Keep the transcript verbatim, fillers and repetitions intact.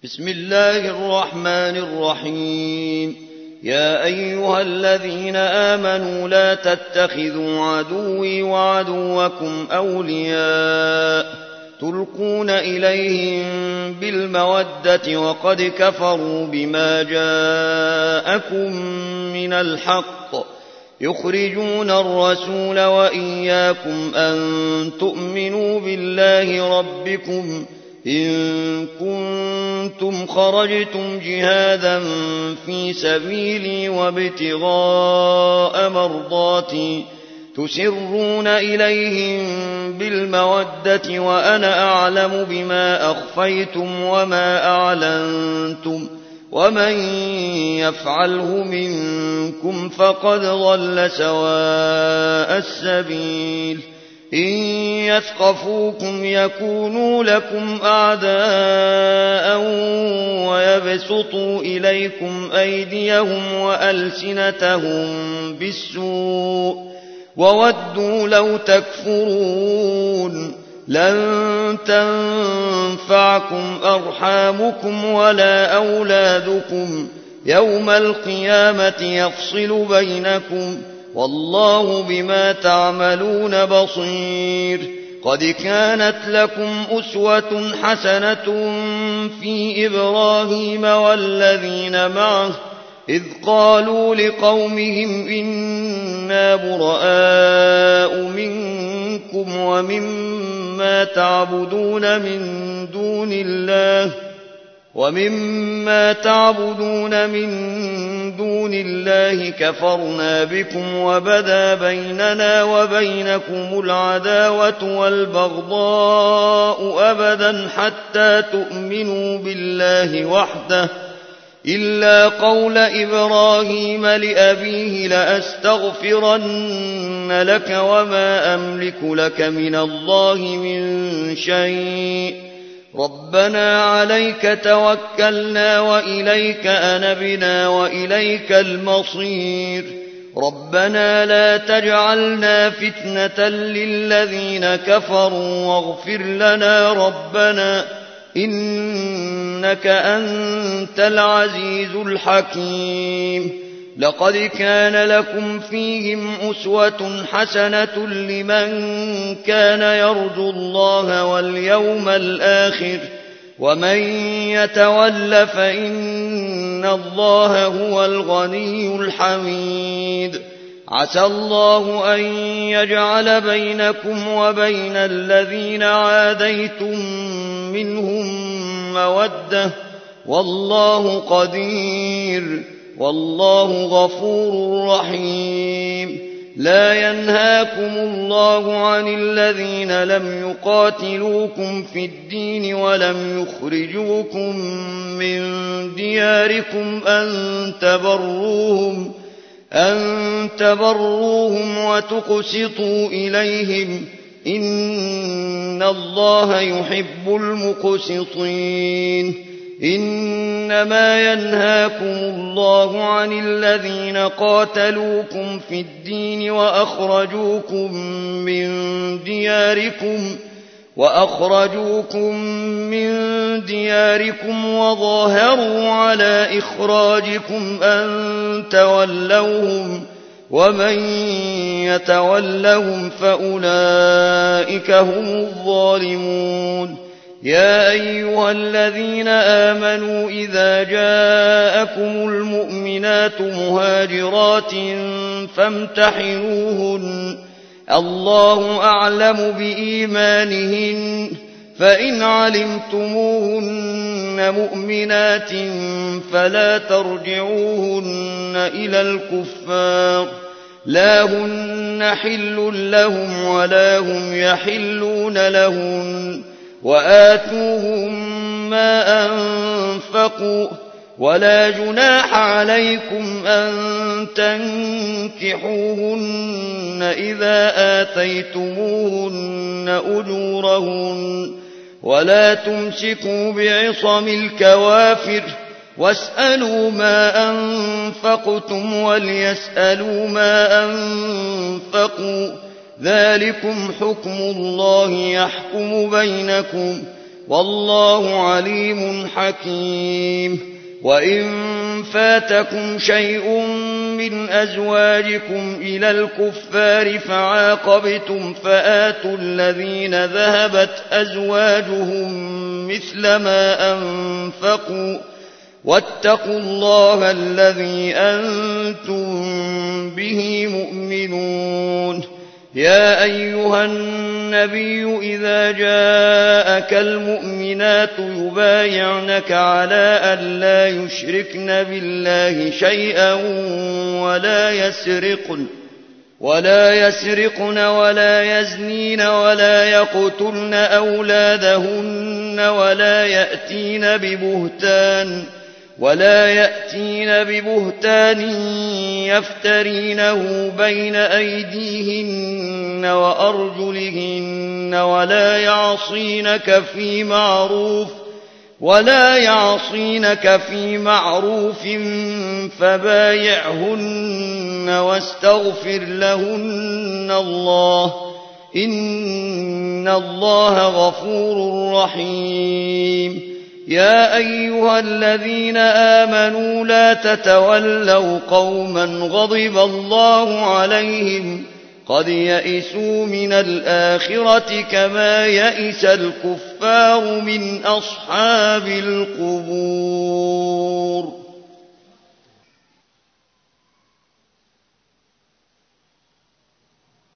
بسم الله الرحمن الرحيم. يا أيها الذين آمنوا لا تتخذوا عدوي وعدوكم أولياء تلقون إليهم بالمودة وقد كفروا بما جاءكم من الحق يخرجون الرسول وإياكم أن تؤمنوا بالله ربكم إن كنتم خرجتم جهادا في سبيلي وابتغاء مرضاتي تسرون إليهم بالمودة وأنا أعلم بما أخفيتم وما أعلنتم ومن يفعله منكم فقد ضل سواء السبيل. إن يثقفوكم يكونوا لكم أعداء ويبسطوا إليكم أيديهم وألسنتهم بالسوء وودوا لو تكفرون. لن تنفعكم أرحامكم ولا أولادكم يوم القيامة يفصل بينكم والله بما تعملون بصير. قد كانت لكم أسوة حسنة في إبراهيم والذين معه إذ قالوا لقومهم إنا براء منكم ومما تعبدون من دون الله ومما تعبدون من دون الله كفرنا بكم وبدا بيننا وبينكم العداوة والبغضاء أبدا حتى تؤمنوا بالله وحده إلا قول إبراهيم لأبيه لأستغفرن لك وما أملك لك من الله من شيء ربنا عليك توكلنا وإليك أنبنا وإليك المصير. ربنا لا تجعلنا فتنة للذين كفروا واغفر لنا ربنا إنك أنت العزيز الحكيم. لقد كان لكم فيهم أسوة حسنة لمن كان يرجو الله واليوم الآخر ومن يتول فإن الله هو الغني الحميد. عسى الله أن يجعل بينكم وبين الذين عاديتم منهم مودة والله قدير والله غفور رحيم. لا ينهاكم الله عن الذين لم يقاتلوكم في الدين ولم يخرجوكم من دياركم أن تبروهم أن تبروهم وتقسطوا إليهم إن الله يحب المقسطين. إنما ينهاكم الله عن الذين قاتلوكم في الدين وأخرجوكم من دياركم وأخرجوكم من دياركم وظاهروا على إخراجكم أن تولوهم ومن يتولهم فأولئك هم الظالمون. يا أيها الذين آمنوا إذا جاءكم المؤمنات مهاجرات فامتحنوهن الله أعلم بإيمانهن فإن علمتموهن مؤمنات فلا ترجعوهن إلى الكفار لا هن حل لهم ولا هم يحلون لهن وآتوهم ما أنفقوا ولا جناح عليكم أن تنكحوهن إذا آتيتموهن أجورهن ولا تمسكوا بعصم الكوافر واسألوا ما أنفقتم وليسألوا ما أنفقوا ذلكم حكم الله يحكم بينكم والله عليم حكيم. وإن فاتكم شيء من أزواجكم إلى الكفار فعاقبتم فآتوا الذين ذهبت أزواجهم مثل ما أنفقوا واتقوا الله الذي أنتم به مؤمنون. يا أيها النبي إذا جاءك المؤمنات يبايعنك على أن لا يشركن بالله شيئا ولا يسرقن ولا يسرقن ولا يزنين ولا يقتلن أولادهن ولا يأتين ببهتان ولا يأتين ببهتان يفترينه بين أيديهن وأرجلهن ولا يعصينك في معروف ولا يعصينك في معروف فبايعهن واستغفر لهن الله إن الله غفور رحيم. يا أيها الذين آمنوا لا تتولوا قوما غضب الله عليهم قد يئسوا من الآخرة كما يئس الكفار من أصحاب القبور.